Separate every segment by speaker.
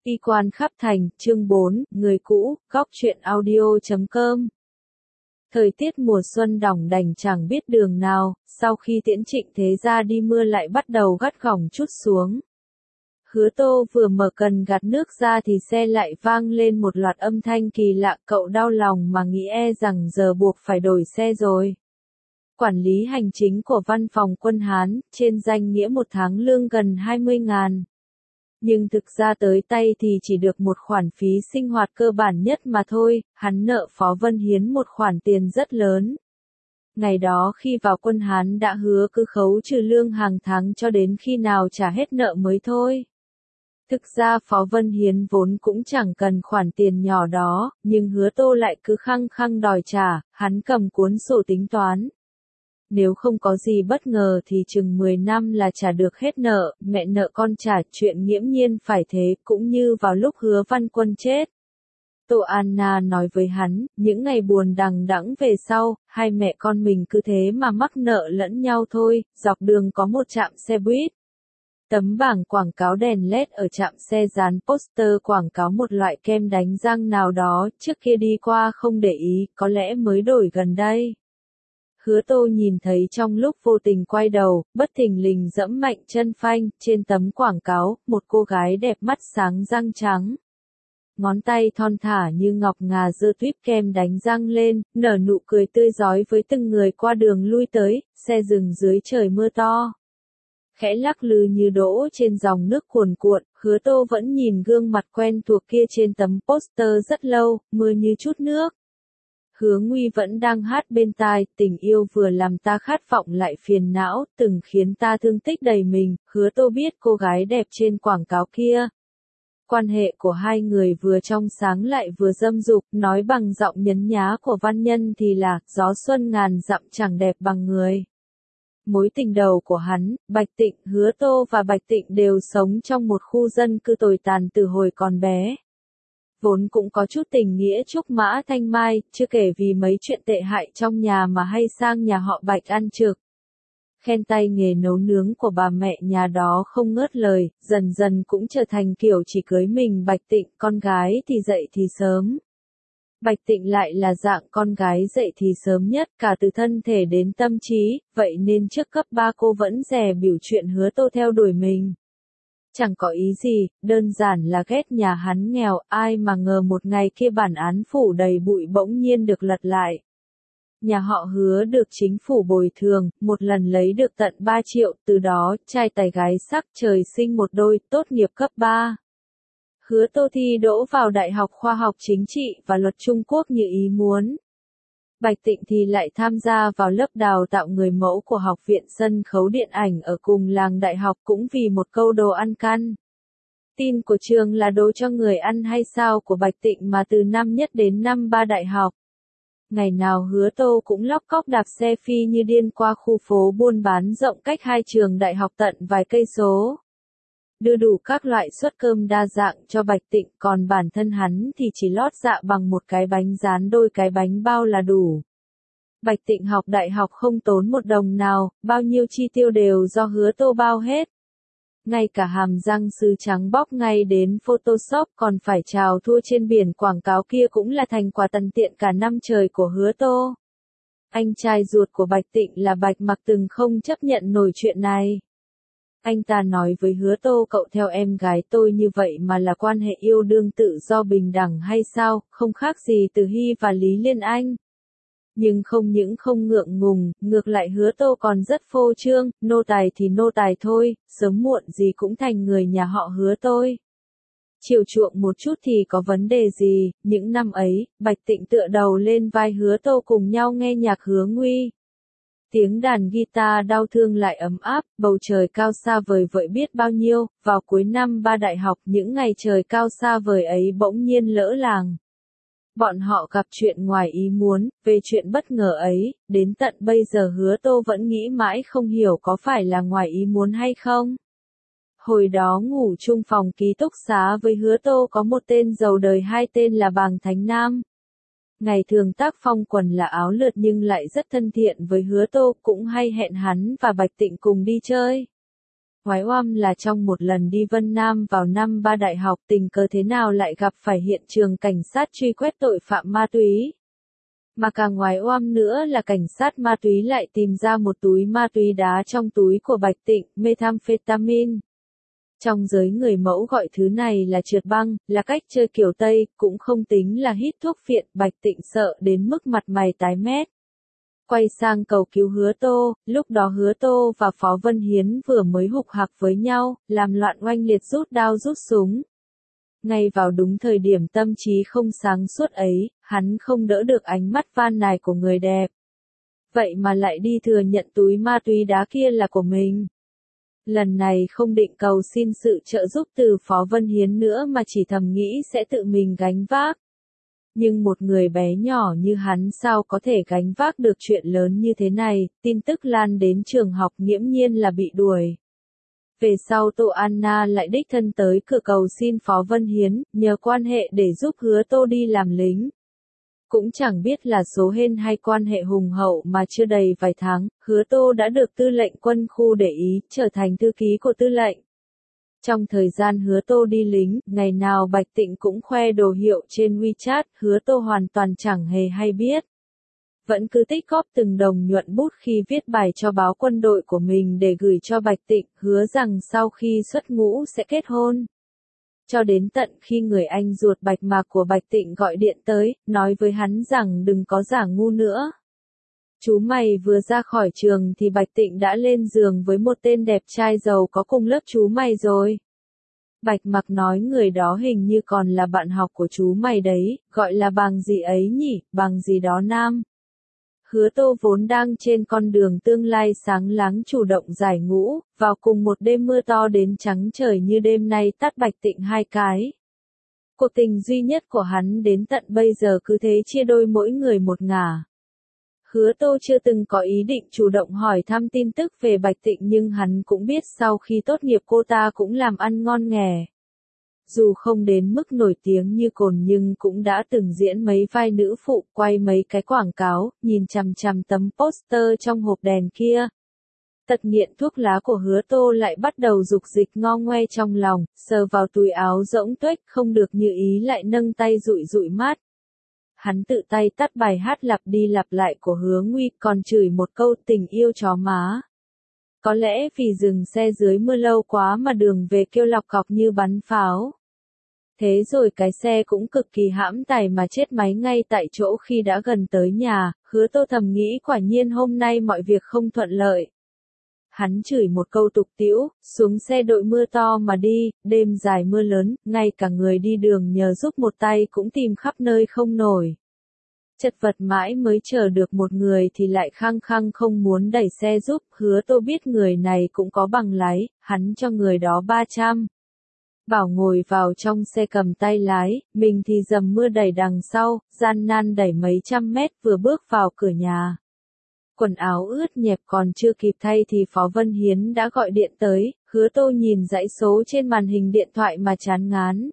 Speaker 1: Y quan khắp thành, chương 4, người cũ, góc truyện audio.com. Thời tiết mùa xuân đỏng đành chẳng biết đường nào, sau khi tiễn Trịnh Thế Gia đi mưa lại bắt đầu gắt gỏng trút xuống. Hứa Tô vừa mở cần gạt nước ra thì xe lại vang lên một loạt âm thanh kỳ lạ, cậu đau lòng mà nghĩ rằng giờ buộc phải đổi xe rồi. Quản lý hành chính của văn phòng quân Hán, trên danh nghĩa một tháng lương gần 20.000. Nhưng thực ra tới tay thì chỉ được một khoản phí sinh hoạt cơ bản nhất mà thôi, hắn nợ Phó Vân Hiến một khoản tiền rất lớn. Ngày đó khi vào quân Hán đã hứa cứ khấu trừ lương hàng tháng cho đến khi nào trả hết nợ mới thôi. Thực ra Phó Vân Hiến vốn cũng chẳng cần khoản tiền nhỏ đó, nhưng Hứa Tô lại cứ khăng khăng đòi trả, hắn cầm cuốn sổ tính toán. Nếu không có gì bất ngờ thì chừng 10 năm là trả được hết nợ, mẹ nợ con trả, chuyện nghiễm nhiên phải thế, cũng như vào lúc Hứa Văn Quân chết. Tô Anna nói với hắn, những ngày buồn đằng đẵng về sau, hai mẹ con mình cứ thế mà mắc nợ lẫn nhau thôi, dọc đường có một trạm xe buýt. Tấm bảng quảng cáo đèn LED ở trạm xe dán poster quảng cáo một loại kem đánh răng nào đó, trước kia đi qua không để ý, có lẽ mới đổi gần đây. Hứa Tô nhìn thấy trong lúc vô tình quay đầu, bất thình lình giẫm mạnh chân phanh, trên tấm quảng cáo, một cô gái đẹp mắt sáng răng trắng. Ngón tay thon thả như ngọc ngà giơ tuýp kem đánh răng lên, nở nụ cười tươi rói với từng người qua đường lui tới, xe dừng dưới trời mưa to. Khẽ lắc lư như đỗ trên dòng nước cuồn cuộn, Hứa Tô vẫn nhìn gương mặt quen thuộc kia trên tấm poster rất lâu, mưa như chút nước. Hứa Nguy vẫn đang hát bên tai, tình yêu vừa làm ta khát vọng lại phiền não, từng khiến ta thương tích đầy mình, Hứa Tô biết cô gái đẹp trên quảng cáo kia. Quan hệ của hai người vừa trong sáng lại vừa dâm dục, nói bằng giọng nhấn nhá của văn nhân thì là, gió xuân ngàn dặm chẳng đẹp bằng người. Mối tình đầu của hắn, Bạch Tịnh, Hứa Tô và Bạch Tịnh đều sống trong một khu dân cư tồi tàn từ hồi còn bé. Vốn cũng có chút tình nghĩa trúc mã thanh mai, chưa kể vì mấy chuyện tệ hại trong nhà mà hay sang nhà họ Bạch ăn trực. Khen tay nghề nấu nướng của bà mẹ nhà đó không ngớt lời, dần dần cũng trở thành kiểu chỉ cưới mình Bạch Tịnh, con gái thì dậy thì sớm. Bạch Tịnh lại là dạng con gái dậy thì sớm nhất cả từ thân thể đến tâm trí, vậy nên trước cấp 3 cô vẫn dè bỉu chuyện Hứa Tô theo đuổi mình. Chẳng có ý gì, đơn giản là ghét nhà hắn nghèo, ai mà ngờ một ngày kia bản án phủ đầy bụi bỗng nhiên được lật lại. Nhà họ Hứa được chính phủ bồi thường, một lần lấy được tận 3 triệu, từ đó, trai tài gái sắc trời sinh một đôi, tốt nghiệp cấp 3. Hứa Tô thi đỗ vào Đại học Khoa học Chính trị và Luật Trung Quốc như ý muốn. Bạch Tịnh thì lại tham gia vào lớp đào tạo người mẫu của Học viện Sân khấu Điện ảnh ở cùng làng đại học cũng vì một câu đồ ăn căn. Tin của trường là đồ cho người ăn hay sao của Bạch Tịnh mà từ năm nhất đến năm 3 đại học. Ngày nào Hứa Tô cũng lóc cóc đạp xe phi như điên qua khu phố buôn bán rộng cách hai trường đại học tận vài cây số. Đưa đủ các loại suất cơm đa dạng cho Bạch Tịnh, còn bản thân hắn thì chỉ lót dạ bằng một cái bánh rán đôi cái bánh bao là đủ. Bạch Tịnh học đại học không tốn một đồng nào, bao nhiêu chi tiêu đều do Hứa Tô bao hết. Ngay cả hàm răng sứ trắng bóc ngay đến Photoshop còn phải chào thua trên biển quảng cáo kia cũng là thành quả tận tiện cả năm trời của Hứa Tô. Anh trai ruột của Bạch Tịnh là Bạch Mặc từng không chấp nhận nổi chuyện này. Anh ta nói với Hứa Tô, cậu theo em gái tôi như vậy mà là quan hệ yêu đương tự do bình đẳng hay sao, không khác gì Từ Hy và Lý Liên Anh. Nhưng không những không ngượng ngùng, ngược lại Hứa Tô còn rất phô trương, nô tài thì nô tài thôi, sớm muộn gì cũng thành người nhà họ Hứa tôi. Chiều chuộng một chút thì có vấn đề gì, những năm ấy, Bạch Tịnh tựa đầu lên vai Hứa Tô cùng nhau nghe nhạc Hứa Nguy. Tiếng đàn guitar đau thương lại ấm áp, bầu trời cao xa vời vợi biết bao nhiêu, vào cuối năm 3 đại học những ngày trời cao xa vời ấy bỗng nhiên lỡ làng. Bọn họ gặp chuyện ngoài ý muốn, về chuyện bất ngờ ấy, đến tận bây giờ Hứa Tô vẫn nghĩ mãi không hiểu có phải là ngoài ý muốn hay không. Hồi đó ngủ chung phòng ký túc xá với Hứa Tô có một tên giàu đời hai tên là Bàng Thánh Nam. Ngày thường tác phong quần là áo lượt nhưng lại rất thân thiện với Hứa Tô, cũng hay hẹn hắn và Bạch Tịnh cùng đi chơi. Ngoái oăm là trong một lần đi Vân Nam vào năm 3 đại học tình cờ thế nào lại gặp phải hiện trường cảnh sát truy quét tội phạm ma túy. Mà càng ngoái oăm nữa là cảnh sát ma túy lại tìm ra một túi ma túy đá trong túi của Bạch Tịnh, methamphetamine. Trong giới người mẫu gọi thứ này là trượt băng, là cách chơi kiểu Tây, cũng không tính là hít thuốc phiện, Bạch Tịnh sợ đến mức mặt mày tái mét. Quay sang cầu cứu Hứa Tô, lúc đó Hứa Tô và Phó Vân Hiến vừa mới hục hặc với nhau, làm loạn oanh liệt rút đao rút súng. Ngay vào đúng thời điểm tâm trí không sáng suốt ấy, hắn không đỡ được ánh mắt van nài của người đẹp. Vậy mà lại đi thừa nhận túi ma túy đá kia là của mình. Lần này không định cầu xin sự trợ giúp từ Phó Vân Hiến nữa mà chỉ thầm nghĩ sẽ tự mình gánh vác. Nhưng một người bé nhỏ như hắn sao có thể gánh vác được chuyện lớn như thế này, tin tức lan đến trường học nghiễm nhiên là bị đuổi. Về sau Tô Anna lại đích thân tới cửa cầu xin Phó Vân Hiến, nhờ quan hệ để giúp Hứa Tô đi làm lính. Cũng chẳng biết là số hên hay quan hệ hùng hậu mà chưa đầy vài tháng, Hứa Tô đã được tư lệnh quân khu để ý, trở thành thư ký của tư lệnh. Trong thời gian Hứa Tô đi lính, ngày nào Bạch Tịnh cũng khoe đồ hiệu trên WeChat, Hứa Tô hoàn toàn chẳng hề hay biết. Vẫn cứ tích góp từng đồng nhuận bút khi viết bài cho báo quân đội của mình để gửi cho Bạch Tịnh, hứa rằng sau khi xuất ngũ sẽ kết hôn. Cho đến tận khi người anh ruột Bạch Mạc của Bạch Tịnh gọi điện tới, nói với hắn rằng đừng có giả ngu nữa. Chú mày vừa ra khỏi trường thì Bạch Tịnh đã lên giường với một tên đẹp trai giàu có cùng lớp chú mày rồi. Bạch Mạc nói người đó hình như còn là bạn học của chú mày đấy, gọi là bằng gì ấy nhỉ, bằng gì đó nam. Hứa Tô vốn đang trên con đường tương lai sáng láng chủ động giải ngũ, vào cùng một đêm mưa to đến trắng trời như đêm nay tát Bạch Tịnh hai cái. Cuộc tình duy nhất của hắn đến tận bây giờ cứ thế chia đôi mỗi người một ngả. Hứa Tô chưa từng có ý định chủ động hỏi thăm tin tức về Bạch Tịnh nhưng hắn cũng biết sau khi tốt nghiệp cô ta cũng làm ăn ngon nghè. Dù không đến mức nổi tiếng như Cồn nhưng cũng đã từng diễn mấy vai nữ phụ, quay mấy cái quảng cáo, nhìn chằm chằm tấm poster trong hộp đèn kia. Tật nghiện thuốc lá của Hứa Tô lại bắt đầu dục dịch ngo ngoe trong lòng, sờ vào túi áo rỗng tuếch không được như ý lại nâng tay dụi dụi mát. Hắn tự tay tắt bài hát lặp đi lặp lại của Hứa Nguy còn chửi một câu tình yêu chó má. Có lẽ vì dừng xe dưới mưa lâu quá mà đường về kêu lọc cọc như bắn pháo. Thế rồi cái xe cũng cực kỳ hãm tài mà chết máy ngay tại chỗ khi đã gần tới nhà, Hứa Tô thầm nghĩ quả nhiên hôm nay mọi việc không thuận lợi. Hắn chửi một câu tục tĩu, xuống xe đội mưa to mà đi, đêm dài mưa lớn, ngay cả người đi đường nhờ giúp một tay cũng tìm khắp nơi không nổi. Chật vật mãi mới chờ được một người thì lại khăng khăng không muốn đẩy xe giúp, Hứa Tô biết người này cũng có bằng lái, hắn cho người đó 300. Bảo ngồi vào trong xe cầm tay lái, mình thì dầm mưa đẩy đằng sau, gian nan đẩy mấy trăm mét vừa bước vào cửa nhà. Quần áo ướt nhẹp còn chưa kịp thay thì Phó Vân Hiến đã gọi điện tới, Hứa Tô nhìn dãy số trên màn hình điện thoại mà chán ngán.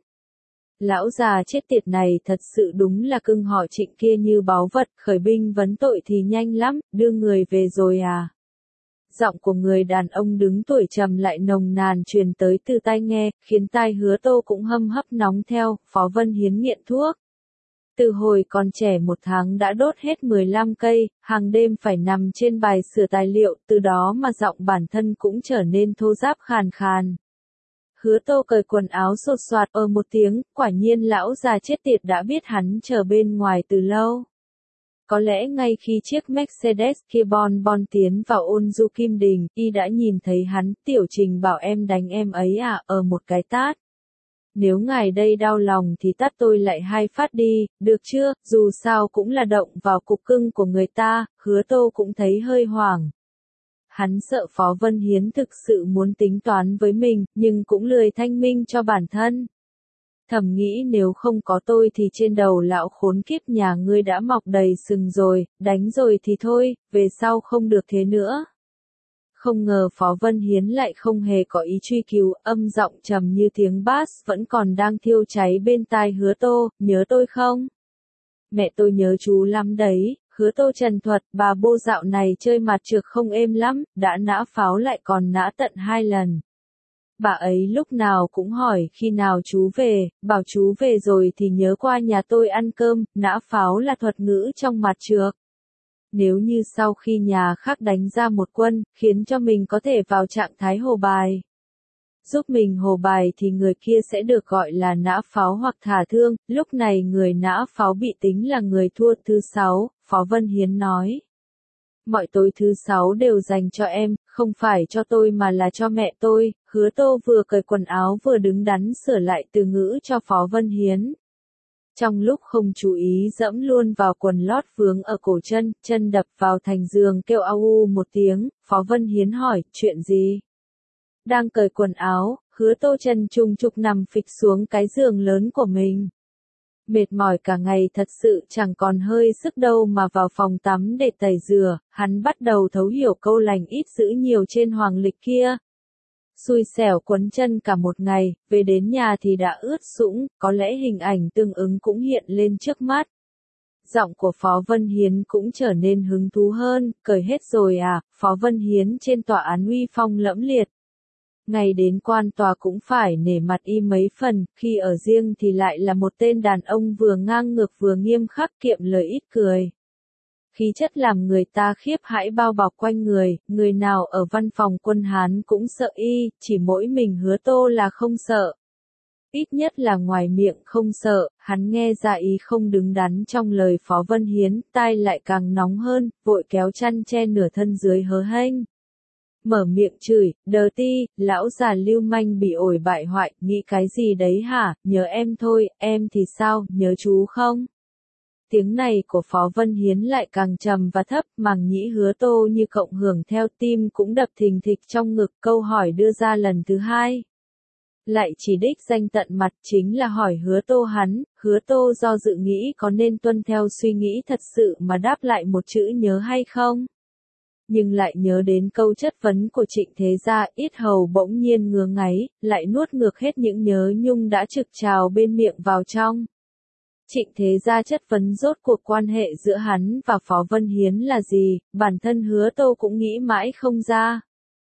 Speaker 1: Lão già chết tiệt này thật sự đúng là cưng họ Trịnh kia như báu vật, khởi binh vấn tội thì nhanh lắm, đưa người về rồi à. Giọng của người đàn ông đứng tuổi trầm lại nồng nàn truyền tới từ tai nghe, khiến tai Hứa Tô cũng hâm hấp nóng theo, Phó Vân Hiến nghiện thuốc. Từ hồi còn trẻ một tháng đã đốt hết 15 cây, hàng đêm phải nằm trên bài sửa tài liệu, từ đó mà giọng bản thân cũng trở nên thô ráp khàn khàn. Hứa Tô cởi quần áo sột soạt một tiếng, quả nhiên lão già chết tiệt đã biết hắn chờ bên ngoài từ lâu. Có lẽ ngay khi chiếc Mercedes kia bon bon tiến vào ôn du Kim Đình, y đã nhìn thấy hắn, Tiểu Trình bảo em đánh em ấy à, một cái tát. Nếu ngài đây đau lòng thì tát tôi lại 2 phát đi, được chưa, dù sao cũng là động vào cục cưng của người ta, Hứa Tô cũng thấy hơi hoảng. Hắn sợ Phó Vân Hiến thực sự muốn tính toán với mình, nhưng cũng lười thanh minh cho bản thân. Thầm nghĩ nếu không có tôi thì trên đầu lão khốn kiếp nhà ngươi đã mọc đầy sừng rồi, đánh rồi thì thôi, về sau không được thế nữa. Không ngờ Phó Vân Hiến lại không hề có ý truy cứu, âm giọng trầm như tiếng bass vẫn còn đang thiêu cháy bên tai Hứa Tô, nhớ tôi không? Mẹ tôi nhớ chú lắm đấy, Hứa Tô trần thuật, bà bô dạo này chơi mặt trược không êm lắm, đã nã pháo lại còn nã tận 2 lần. Bà ấy lúc nào cũng hỏi khi nào chú về, bảo chú về rồi thì nhớ qua nhà tôi ăn cơm, nã pháo là thuật ngữ trong mặt trược. Nếu như sau khi nhà khác đánh ra một quân, khiến cho mình có thể vào trạng thái hồ bài. Giúp mình hồ bài thì người kia sẽ được gọi là nã pháo hoặc thả thương, lúc này người nã pháo bị tính là người thua. Thứ 6, Phó Vân Hiến nói. Mọi tối thứ 6 đều dành cho em, không phải cho tôi mà là cho mẹ tôi. Hứa Tô vừa cởi quần áo vừa đứng đắn sửa lại từ ngữ cho Phó Vân Hiến. Trong lúc không chú ý dẫm luôn vào quần lót vướng ở cổ chân, chân đập vào thành giường kêu au u một tiếng, Phó Vân Hiến hỏi, chuyện gì? Đang cởi quần áo, Hứa Tô chân trùng trục nằm phịch xuống cái giường lớn của mình. Mệt mỏi cả ngày thật sự chẳng còn hơi sức đâu mà vào phòng tắm để tẩy rửa, hắn bắt đầu thấu hiểu câu lành ít giữ nhiều trên hoàng lịch kia. Xui xẻo quấn chân cả một ngày, về đến nhà thì đã ướt sũng, có lẽ hình ảnh tương ứng cũng hiện lên trước mắt. Giọng của Phó Vân Hiến cũng trở nên hứng thú hơn, cởi hết rồi à? Phó Vân Hiến trên tòa án uy phong lẫm liệt. Ngày đến quan tòa cũng phải nể mặt y mấy phần, khi ở riêng thì lại là một tên đàn ông vừa ngang ngược vừa nghiêm khắc kiệm lời ít cười. Khí chất làm người ta khiếp hãi bao bọc quanh người nào ở văn phòng quân Hán cũng sợ y, chỉ mỗi mình Hứa Tô là không sợ. Ít nhất là ngoài miệng không sợ, hắn nghe ra ý không đứng đắn trong lời Phó Vân Hiến, tai lại càng nóng hơn, vội kéo chăn che nửa thân dưới hớ hênh. Mở miệng chửi, đờ ti, lão già lưu manh bị ổi bại hoại, nghĩ cái gì đấy hả, nhớ em thôi, em thì sao, nhớ chú không? Tiếng này của Phó Vân Hiến lại càng trầm và thấp, màng nhĩ Hứa Tô như cộng hưởng theo tim cũng đập thình thịch trong ngực, câu hỏi đưa ra lần thứ 2. Lại chỉ đích danh tận mặt chính là hỏi Hứa Tô hắn, Hứa Tô do dự nghĩ có nên tuân theo suy nghĩ thật sự mà đáp lại một chữ nhớ hay không? Nhưng lại nhớ đến câu chất vấn của Trịnh Thế Gia, yết hầu bỗng nhiên ngứa ngáy, lại nuốt ngược hết những nhớ nhung đã trực trào bên miệng vào trong. Trịnh Thế Gia chất vấn rốt cuộc quan hệ giữa hắn và Phó Vân Hiến là gì, bản thân Hứa Tô cũng nghĩ mãi không ra.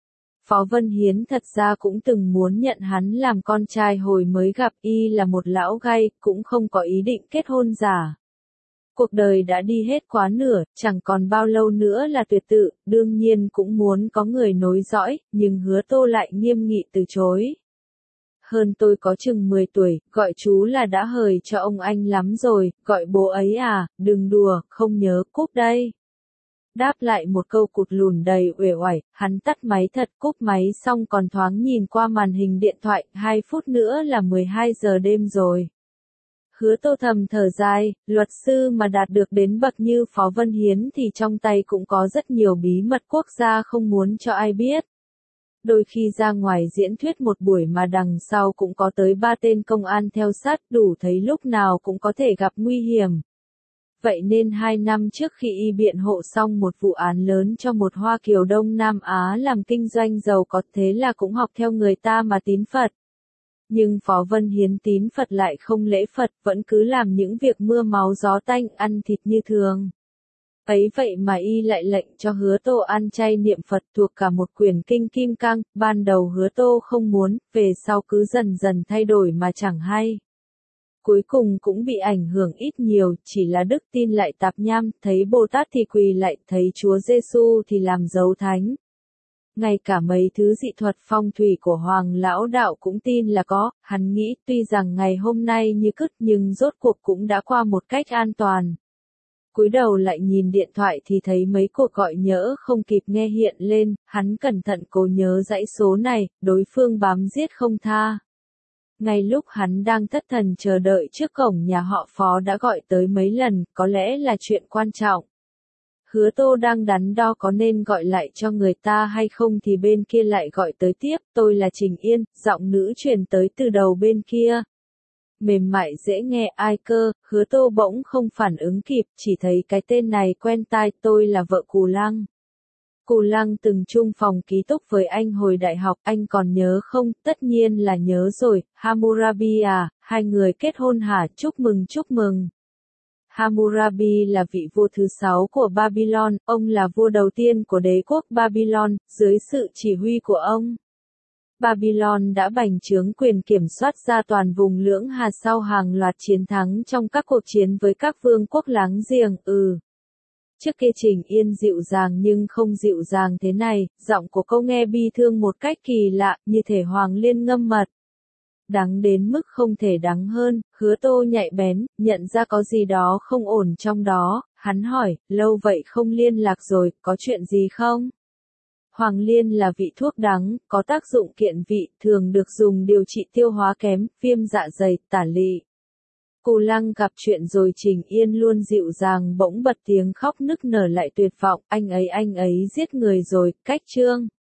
Speaker 1: Phó Vân Hiến thật ra cũng từng muốn nhận hắn làm con trai hồi mới gặp, y là một lão gay, cũng không có ý định kết hôn giả. Cuộc đời đã đi hết quá nửa, chẳng còn bao lâu nữa là tuyệt tự, đương nhiên cũng muốn có người nối dõi, nhưng Hứa Tô lại nghiêm nghị từ chối. Hơn tôi có chừng 10 tuổi, gọi chú là đã hời cho ông anh lắm rồi, gọi bố ấy à, đừng đùa, không nhớ, cúp đây. Đáp lại một câu cụt lùn đầy uể oải, hắn tắt máy thật, cúp máy xong còn thoáng nhìn qua màn hình điện thoại, 2 phút nữa là 12 giờ đêm rồi. Hứa Tô thầm thở dài, luật sư mà đạt được đến bậc như Phó Vân Hiến thì trong tay cũng có rất nhiều bí mật quốc gia không muốn cho ai biết. Đôi khi ra ngoài diễn thuyết một buổi mà đằng sau cũng có tới 3 tên công an theo sát, đủ thấy lúc nào cũng có thể gặp nguy hiểm. Vậy nên 2 năm trước khi y biện hộ xong một vụ án lớn cho một Hoa Kiều Đông Nam Á làm kinh doanh giàu có, thế là cũng học theo người ta mà tín Phật. Nhưng Phó Vân Hiến tín Phật lại không lễ Phật, vẫn cứ làm những việc mưa máu gió tanh, ăn thịt như thường. Ấy vậy mà y lại lệnh cho Hứa Tô ăn chay niệm Phật thuộc cả một quyển kinh Kim Cang, ban đầu Hứa Tô không muốn, về sau cứ dần dần thay đổi mà chẳng hay. Cuối cùng cũng bị ảnh hưởng ít nhiều, chỉ là đức tin lại tạp nham, thấy Bồ Tát thì quỳ lạy, thấy Chúa Giêsu thì làm dấu thánh. Ngay cả mấy thứ dị thuật phong thủy của Hoàng Lão Đạo cũng tin là có, hắn nghĩ tuy rằng ngày hôm nay như cứt nhưng rốt cuộc cũng đã qua một cách an toàn. Cúi đầu lại nhìn điện thoại thì thấy mấy cuộc gọi nhỡ không kịp nghe hiện lên, hắn cẩn thận cố nhớ dãy số này, đối phương bám giết không tha. Ngay lúc hắn đang thất thần chờ đợi trước cổng nhà họ Phó đã gọi tới mấy lần, có lẽ là chuyện quan trọng. Hứa Tô đang đắn đo có nên gọi lại cho người ta hay không thì bên kia lại gọi tới tiếp, tôi là Trình Yên, giọng nữ truyền tới từ đầu bên kia. Mềm mại dễ nghe, ai cơ, Hứa Tô bỗng không phản ứng kịp, chỉ thấy cái tên này quen tai, tôi là vợ Cù Lăng. Cù Lăng từng chung phòng ký túc với anh hồi đại học, anh còn nhớ không? Tất nhiên là nhớ rồi, Hammurabi à, hai người kết hôn hả? Chúc mừng chúc mừng. Hammurabi là vị vua thứ 6 của Babylon, ông là vua đầu tiên của đế quốc Babylon, dưới sự chỉ huy của ông. Babylon đã bành trướng quyền kiểm soát ra toàn vùng Lưỡng Hà sau hàng loạt chiến thắng trong các cuộc chiến với các vương quốc láng giềng. Trước kia Trình Yên dịu dàng nhưng không dịu dàng thế này, giọng của cô nghe bi thương một cách kỳ lạ, như thể Hoàng Liên ngâm mật. Đắng đến mức không thể đắng hơn, Hứa Tô nhạy bén, nhận ra có gì đó không ổn trong đó, hắn hỏi, lâu vậy không liên lạc rồi, có chuyện gì không? Hoàng Liên là vị thuốc đắng, có tác dụng kiện vị, thường được dùng điều trị tiêu hóa kém, viêm dạ dày, tả lị. Cù Lăng gặp chuyện rồi. Trình Yên luôn dịu dàng bỗng bật tiếng khóc nức nở lại tuyệt vọng, anh ấy giết người rồi, cách Trương.